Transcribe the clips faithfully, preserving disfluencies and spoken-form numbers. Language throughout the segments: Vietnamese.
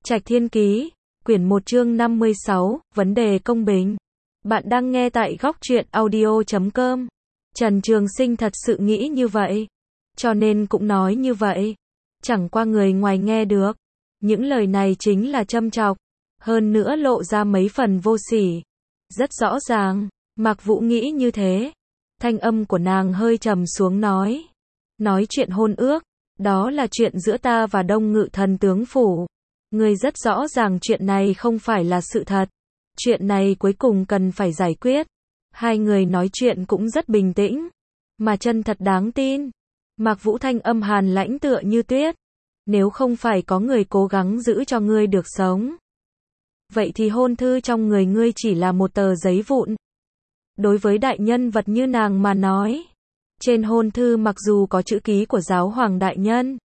Trạch Thiên Ký, quyển một chương năm mươi sáu, vấn đề công bình. Bạn đang nghe tại góc truyện audio chấm com. Trần Trường Sinh thật sự nghĩ như vậy, cho nên cũng nói như vậy. Chẳng qua người ngoài nghe được, những lời này chính là châm chọc, hơn nữa lộ ra mấy phần vô sỉ. Rất rõ ràng, Mạc Vũ nghĩ như thế. Thanh âm của nàng hơi trầm xuống nói. Nói chuyện hôn ước, đó là chuyện giữa ta và Đông Ngự Thần tướng phủ. Ngươi rất rõ ràng chuyện này không phải là sự thật. Chuyện này cuối cùng cần phải giải quyết. Hai người nói chuyện cũng rất bình tĩnh, mà chân thật đáng tin. Mạc Vũ thanh âm hàn lãnh tựa như tuyết. Nếu không phải có người cố gắng giữ cho ngươi được sống, vậy thì hôn thư trong người ngươi chỉ là một tờ giấy vụn. Đối với đại nhân vật như nàng mà nói, trên hôn thư mặc dù có chữ ký của giáo hoàng đại nhân,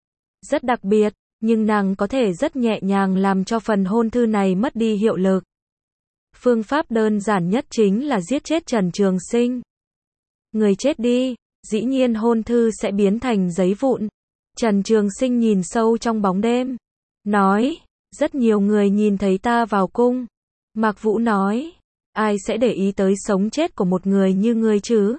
rất đặc biệt, nhưng nàng có thể rất nhẹ nhàng làm cho phần hôn thư này mất đi hiệu lực. Phương pháp đơn giản nhất chính là giết chết Trần Trường Sinh. Người chết đi, dĩ nhiên hôn thư sẽ biến thành giấy vụn. Trần Trường Sinh nhìn sâu trong bóng đêm, nói, rất nhiều người nhìn thấy ta vào cung. Mạc Vũ nói, ai sẽ để ý tới sống chết của một người như ngươi chứ?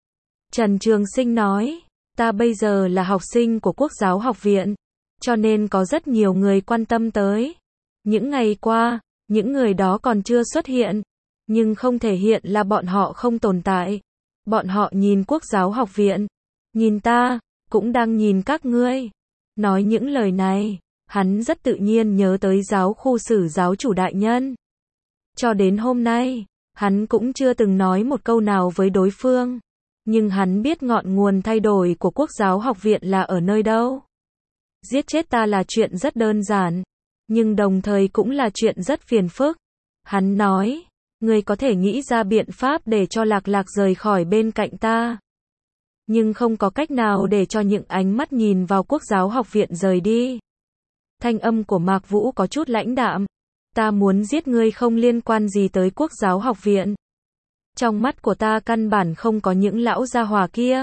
Trần Trường Sinh nói, ta bây giờ là học sinh của Quốc giáo học viện, cho nên có rất nhiều người quan tâm tới. Những ngày qua, những người đó còn chưa xuất hiện, nhưng không thể hiện là bọn họ không tồn tại. Bọn họ nhìn Quốc giáo học viện, nhìn ta, cũng đang nhìn các ngươi. Nói những lời này, hắn rất tự nhiên nhớ tới giáo khu sử giáo chủ đại nhân. Cho đến hôm nay, hắn cũng chưa từng nói một câu nào với đối phương. Nhưng hắn biết ngọn nguồn thay đổi của Quốc giáo học viện là ở nơi đâu. Giết chết ta là chuyện rất đơn giản, nhưng đồng thời cũng là chuyện rất phiền phức. Hắn nói, ngươi có thể nghĩ ra biện pháp để cho Lạc Lạc rời khỏi bên cạnh ta, nhưng không có cách nào để cho những ánh mắt nhìn vào Quốc giáo học viện rời đi. Thanh âm của Mạc Vũ có chút lãnh đạm. Ta muốn giết ngươi không liên quan gì tới Quốc giáo học viện. Trong mắt của ta căn bản không có những lão gia hỏa kia.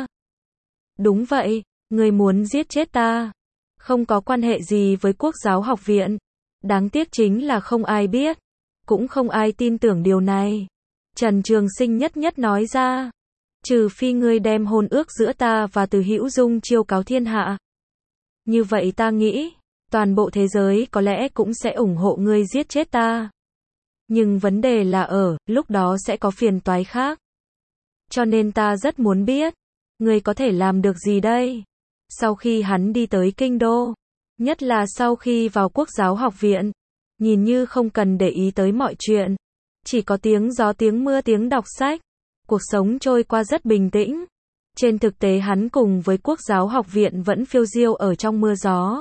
Đúng vậy, ngươi muốn giết chết ta, không có quan hệ gì với Quốc giáo học viện. Đáng tiếc chính là không ai biết, cũng không ai tin tưởng điều này. Trần Trường Sinh nhất nhất nói ra, trừ phi ngươi đem hôn ước giữa ta và Từ Hữu Dung chiêu cáo thiên hạ. Như vậy ta nghĩ, toàn bộ thế giới có lẽ cũng sẽ ủng hộ ngươi giết chết ta. Nhưng vấn đề là ở, lúc đó sẽ có phiền toái khác. Cho nên ta rất muốn biết, ngươi có thể làm được gì đây? Sau khi hắn đi tới kinh đô, nhất là sau khi vào Quốc giáo học viện, nhìn như không cần để ý tới mọi chuyện. Chỉ có tiếng gió tiếng mưa tiếng đọc sách. Cuộc sống trôi qua rất bình tĩnh. Trên thực tế hắn cùng với Quốc giáo học viện vẫn phiêu diêu ở trong mưa gió.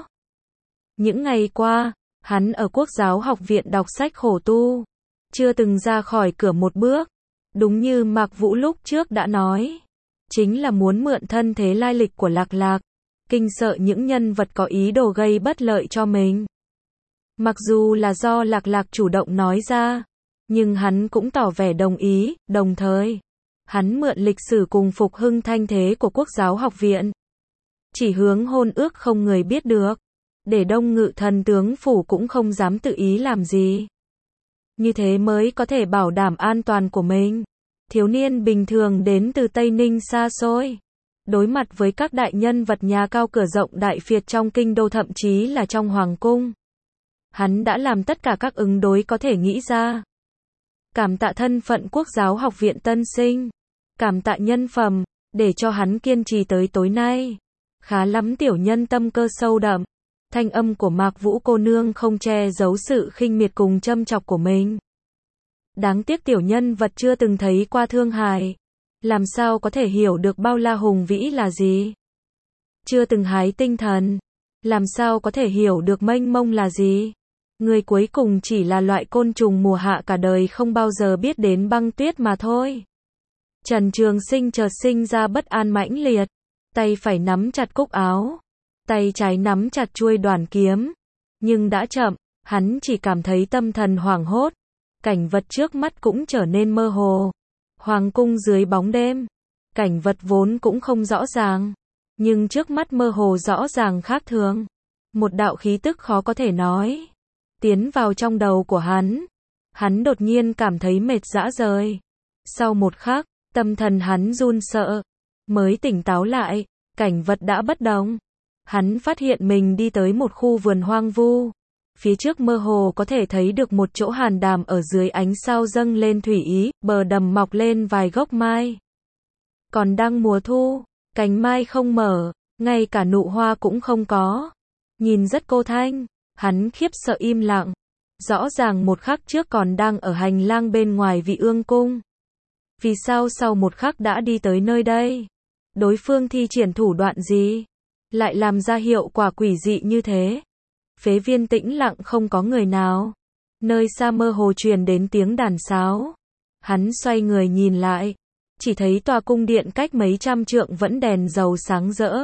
Những ngày qua, hắn ở Quốc giáo học viện đọc sách khổ tu, chưa từng ra khỏi cửa một bước. Đúng như Mạc Vũ lúc trước đã nói, chính là muốn mượn thân thế lai lịch của Lạc Lạc, kinh sợ những nhân vật có ý đồ gây bất lợi cho mình. Mặc dù là do Lạc Lạc chủ động nói ra, nhưng hắn cũng tỏ vẻ đồng ý, đồng thời, hắn mượn lịch sử cùng phục hưng thanh thế của Quốc giáo học viện. Chỉ hướng hôn ước không người biết được, để Đông Ngự Thần tướng phủ cũng không dám tự ý làm gì. Như thế mới có thể bảo đảm an toàn của mình. Thiếu niên bình thường đến từ Tây Ninh xa xôi, đối mặt với các đại nhân vật nhà cao cửa rộng đại phiệt trong kinh đô thậm chí là trong hoàng cung. Hắn đã làm tất cả các ứng đối có thể nghĩ ra. Cảm tạ thân phận Quốc giáo học viện tân sinh, cảm tạ nhân phẩm, để cho hắn kiên trì tới tối nay. Khá lắm tiểu nhân tâm cơ sâu đậm. Thanh âm của Mạc Vũ cô nương không che giấu sự khinh miệt cùng châm chọc của mình. Đáng tiếc tiểu nhân vật chưa từng thấy qua Thương Hải, làm sao có thể hiểu được bao la hùng vĩ là gì. Chưa từng hái tinh thần, làm sao có thể hiểu được mênh mông là gì. Người cuối cùng chỉ là loại côn trùng mùa hạ cả đời không bao giờ biết đến băng tuyết mà thôi. Trần Trường Sinh chợt sinh ra bất an mãnh liệt, tay phải nắm chặt cúc áo, tay trái nắm chặt chuôi đoàn kiếm. Nhưng đã chậm, hắn chỉ cảm thấy tâm thần hoảng hốt. Cảnh vật trước mắt cũng trở nên mơ hồ. Hoàng cung dưới bóng đêm, cảnh vật vốn cũng không rõ ràng, nhưng trước mắt mơ hồ rõ ràng khác thường. Một đạo khí tức khó có thể nói tiến vào trong đầu của hắn. Hắn đột nhiên cảm thấy mệt rã rời. Sau một khắc, tâm thần hắn run sợ. Mới tỉnh táo lại, cảnh vật đã bất đồng. Hắn phát hiện mình đi tới một khu vườn hoang vu. Phía trước mơ hồ có thể thấy được một chỗ hàn đàm ở dưới ánh sao dâng lên thủy ý, bờ đầm mọc lên vài gốc mai. Còn đang mùa thu, cành mai không mở, ngay cả nụ hoa cũng không có. Nhìn rất cô thanh, hắn khiếp sợ im lặng. Rõ ràng một khắc trước còn đang ở hành lang bên ngoài Vị Ương cung. Vì sao sau một khắc đã đi tới nơi đây? Đối phương thi triển thủ đoạn gì? Lại làm ra hiệu quả quỷ dị như thế? Phế viên tĩnh lặng không có người nào. Nơi xa mơ hồ truyền đến tiếng đàn sáo. Hắn xoay người nhìn lại. Chỉ thấy tòa cung điện cách mấy trăm trượng vẫn đèn dầu sáng rỡ.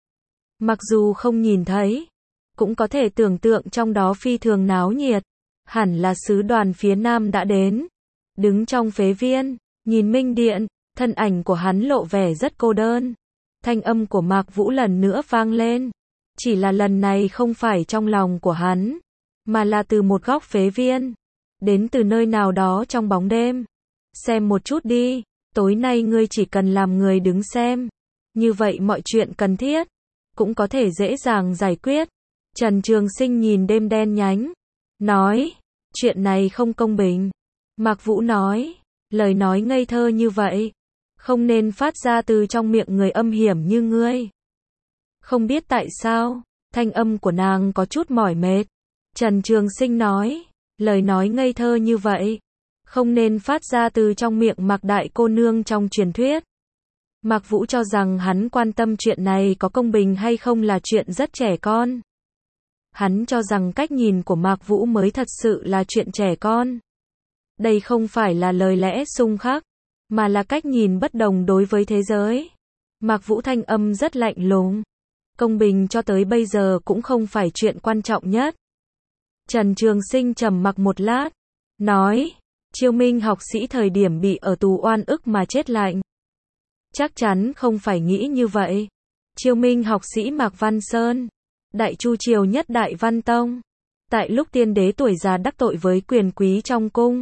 Mặc dù không nhìn thấy, cũng có thể tưởng tượng trong đó phi thường náo nhiệt. Hẳn là sứ đoàn phía Nam đã đến. Đứng trong phế viên, nhìn minh điện, thân ảnh của hắn lộ vẻ rất cô đơn. Thanh âm của Mạc Vũ lần nữa vang lên. Chỉ là lần này không phải trong lòng của hắn, mà là từ một góc phế viên. Đến từ nơi nào đó trong bóng đêm. Xem một chút đi, tối nay ngươi chỉ cần làm người đứng xem. Như vậy mọi chuyện cần thiết, cũng có thể dễ dàng giải quyết. Trần Trường Sinh nhìn đêm đen nhánh. Nói, chuyện này không công bình. Mạc Vũ nói, lời nói ngây thơ như vậy, không nên phát ra từ trong miệng người âm hiểm như ngươi. Không biết tại sao, thanh âm của nàng có chút mỏi mệt. Trần Trường Sinh nói, lời nói ngây thơ như vậy, không nên phát ra từ trong miệng Mạc đại cô nương trong truyền thuyết. Mạc Vũ cho rằng hắn quan tâm chuyện này có công bình hay không là chuyện rất trẻ con. Hắn cho rằng cách nhìn của Mạc Vũ mới thật sự là chuyện trẻ con. Đây không phải là lời lẽ xung khắc, mà là cách nhìn bất đồng đối với thế giới. Mạc Vũ thanh âm rất lạnh lùng. Công bình cho tới bây giờ cũng không phải chuyện quan trọng nhất. Trần Trường Sinh trầm mặc một lát, nói, Chiêu Minh học sĩ thời điểm bị ở tù oan ức mà chết lạnh. Chắc chắn không phải nghĩ như vậy. Chiêu Minh học sĩ Mạc Văn Sơn, Đại Chu triều nhất Đại Văn Tông, tại lúc tiên đế tuổi già đắc tội với quyền quý trong cung,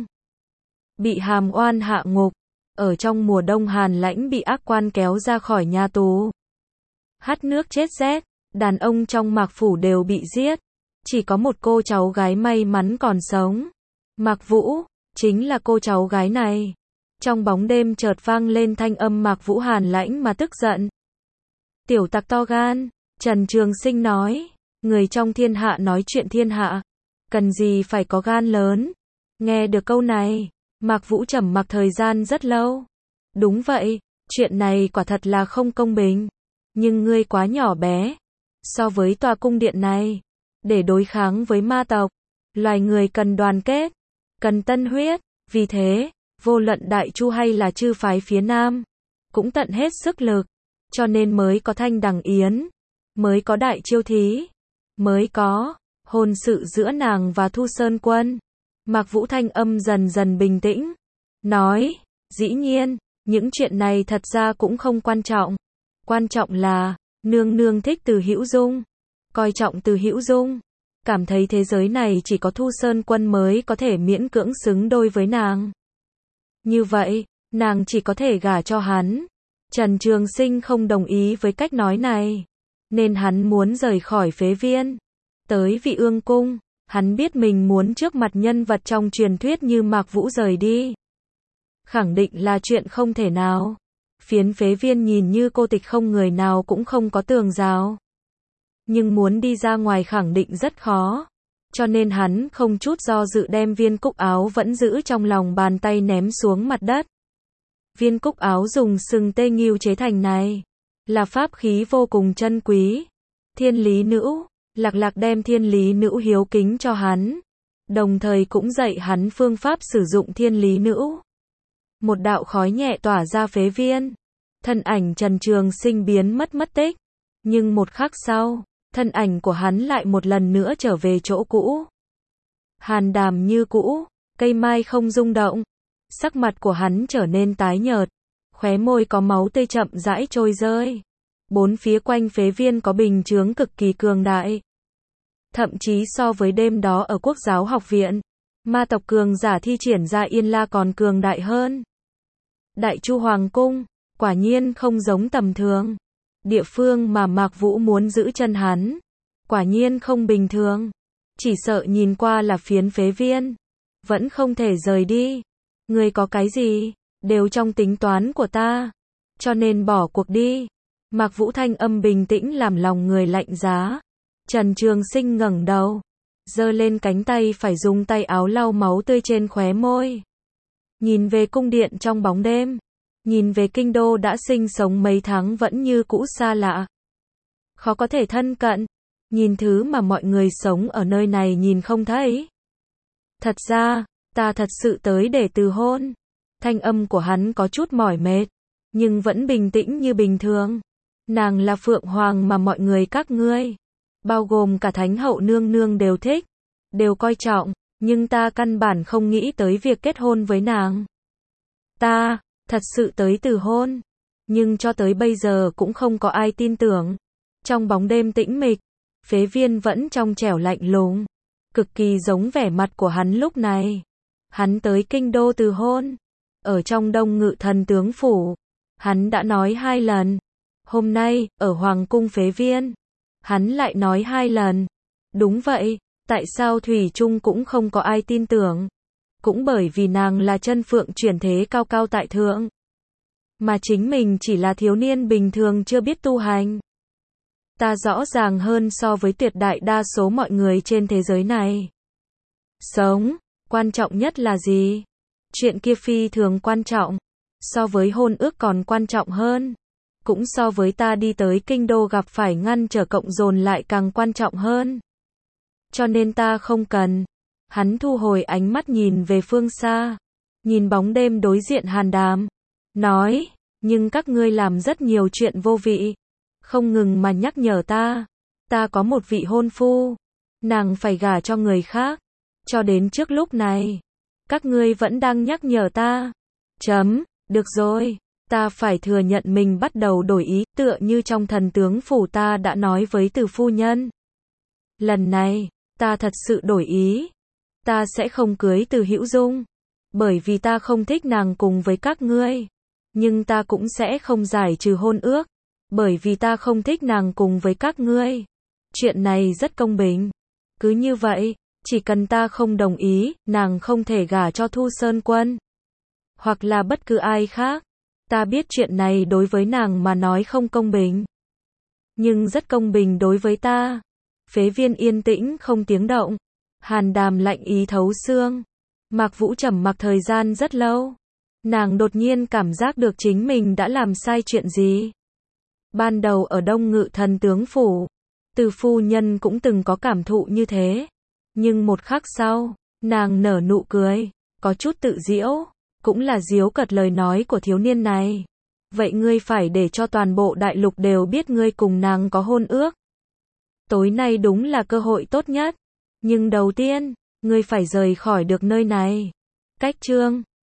bị hàm oan hạ ngục, ở trong mùa đông hàn lãnh bị ác quan kéo ra khỏi nhà tù. Hắt nước chết rét, đàn ông trong Mạc phủ đều bị giết, chỉ có một cô cháu gái may mắn còn sống. Mạc Vũ, chính là cô cháu gái này. Trong bóng đêm chợt vang lên thanh âm Mạc Vũ hàn lãnh mà tức giận. Tiểu tặc to gan, Trần Trường Sinh nói, người trong thiên hạ nói chuyện thiên hạ, cần gì phải có gan lớn. Nghe được câu này, Mạc Vũ trầm mặc thời gian rất lâu. Đúng vậy, chuyện này quả thật là không công bình. Nhưng ngươi quá nhỏ bé. So với tòa cung điện này, để đối kháng với ma tộc, loài người cần đoàn kết, cần tân huyết. Vì thế, vô luận Đại Chu hay là chư phái phía Nam, cũng tận hết sức lực. Cho nên mới có Thanh Đằng Yến, mới có Đại Chiêu Thí, mới có hôn sự giữa nàng và Thu Sơn Quân. Mạc Vũ thanh âm dần dần bình tĩnh, nói, dĩ nhiên, những chuyện này thật ra cũng không quan trọng. Quan trọng là, nương nương thích Từ Hữu Dung, coi trọng Từ Hữu Dung, cảm thấy thế giới này chỉ có Thu Sơn Quân mới có thể miễn cưỡng xứng đôi với nàng. Như vậy, nàng chỉ có thể gả cho hắn. Trần Trường Sinh không đồng ý với cách nói này, nên hắn muốn rời khỏi phế viên, tới Vị Ương cung. Hắn biết mình muốn trước mặt nhân vật trong truyền thuyết như Mạc Vũ rời đi, khẳng định là chuyện không thể nào. Phiến phế viên nhìn như cô tịch không người nào cũng không có tường rào, nhưng muốn đi ra ngoài khẳng định rất khó. Cho nên hắn không chút do dự đem viên cúc áo vẫn giữ trong lòng bàn tay ném xuống mặt đất. Viên cúc áo dùng sừng tê nghiêu chế thành này, là pháp khí vô cùng chân quý. Thiên Lý Nữ, Lạc Lạc đem Thiên Lý Nữ hiếu kính cho hắn, đồng thời cũng dạy hắn phương pháp sử dụng Thiên Lý Nữ. Một đạo khói nhẹ tỏa ra phế viên, thân ảnh Trần Trường Sinh biến mất mất tích. Nhưng một khắc sau, thân ảnh của hắn lại một lần nữa trở về chỗ cũ. Hàn đàm như cũ, cây mai không rung động. Sắc mặt của hắn trở nên tái nhợt, khóe môi có máu tươi chậm rãi trôi rơi. Bốn phía quanh phế viên có bình chướng cực kỳ cường đại. Thậm chí so với đêm đó ở Quốc giáo học viện, ma tộc cường giả thi triển ra Yên La còn cường đại hơn. Đại Chu Hoàng Cung, quả nhiên không giống tầm thường. Địa phương mà Mạc Vũ muốn giữ chân hắn, quả nhiên không bình thường. Chỉ sợ nhìn qua là phiến phế viên, vẫn không thể rời đi. Ngươi có cái gì, đều trong tính toán của ta, cho nên bỏ cuộc đi. Mạc Vũ thanh âm bình tĩnh làm lòng người lạnh giá. Trần Trường Sinh ngẩng đầu, giơ lên cánh tay phải dùng tay áo lau máu tươi trên khóe môi. Nhìn về cung điện trong bóng đêm, nhìn về kinh đô đã sinh sống mấy tháng vẫn như cũ xa lạ, khó có thể thân cận, nhìn thứ mà mọi người sống ở nơi này nhìn không thấy. Thật ra, ta thật sự tới để từ hôn. Thanh âm của hắn có chút mỏi mệt, nhưng vẫn bình tĩnh như bình thường. Nàng là Phượng Hoàng mà mọi người các ngươi, bao gồm cả Thánh hậu nương nương đều thích, đều coi trọng, nhưng ta căn bản không nghĩ tới việc kết hôn với nàng. Ta, thật sự tới từ hôn, nhưng cho tới bây giờ cũng không có ai tin tưởng. Trong bóng đêm tĩnh mịch, phế viên vẫn trong trẻo lạnh lùng, cực kỳ giống vẻ mặt của hắn lúc này. Hắn tới kinh đô từ hôn, ở trong Đông Ngự Thần tướng phủ, hắn đã nói hai lần. Hôm nay, ở Hoàng cung phế viên, hắn lại nói hai lần. Đúng vậy, tại sao thủy chung cũng không có ai tin tưởng? Cũng bởi vì nàng là chân phượng chuyển thế cao cao tại thượng, mà chính mình chỉ là thiếu niên bình thường chưa biết tu hành. Ta rõ ràng hơn so với tuyệt đại đa số mọi người trên thế giới này. Sống, quan trọng nhất là gì? Chuyện kia phi thường quan trọng, so với hôn ước còn quan trọng hơn. Cũng so với ta đi tới kinh đô gặp phải ngăn trở cộng dồn lại càng quan trọng hơn. Cho nên ta không cần. Hắn thu hồi ánh mắt nhìn về phương xa, nhìn bóng đêm đối diện Hàn Đàm, nói, nhưng các ngươi làm rất nhiều chuyện vô vị, không ngừng mà nhắc nhở ta, ta có một vị hôn phu, nàng phải gả cho người khác, cho đến trước lúc này, các ngươi vẫn đang nhắc nhở ta. Chấm, được rồi, ta phải thừa nhận mình bắt đầu đổi ý, tựa như trong thần tướng phủ ta đã nói với Từ phu nhân. Lần này, ta thật sự đổi ý. Ta sẽ không cưới Từ Hữu Dung, bởi vì ta không thích nàng cùng với các ngươi. Nhưng ta cũng sẽ không giải trừ hôn ước, bởi vì ta không thích nàng cùng với các ngươi. Chuyện này rất công bình. Cứ như vậy, chỉ cần ta không đồng ý, nàng không thể gả cho Thu Sơn Quân, hoặc là bất cứ ai khác. Ta biết chuyện này đối với nàng mà nói không công bình, nhưng rất công bình đối với ta. Phế viên yên tĩnh không tiếng động. Hàn Đàm lạnh ý thấu xương. Mạc Vũ trầm mặc thời gian rất lâu. Nàng đột nhiên cảm giác được chính mình đã làm sai chuyện gì. Ban đầu ở Đông Ngự Thần tướng phủ, Từ phu nhân cũng từng có cảm thụ như thế. Nhưng một khắc sau, nàng nở nụ cười, có chút tự giễu, cũng là giễu cợt lời nói của thiếu niên này. Vậy ngươi phải để cho toàn bộ đại lục đều biết ngươi cùng nàng có hôn ước. Tối nay đúng là cơ hội tốt nhất. Nhưng đầu tiên, ngươi phải rời khỏi được nơi này. Cách chương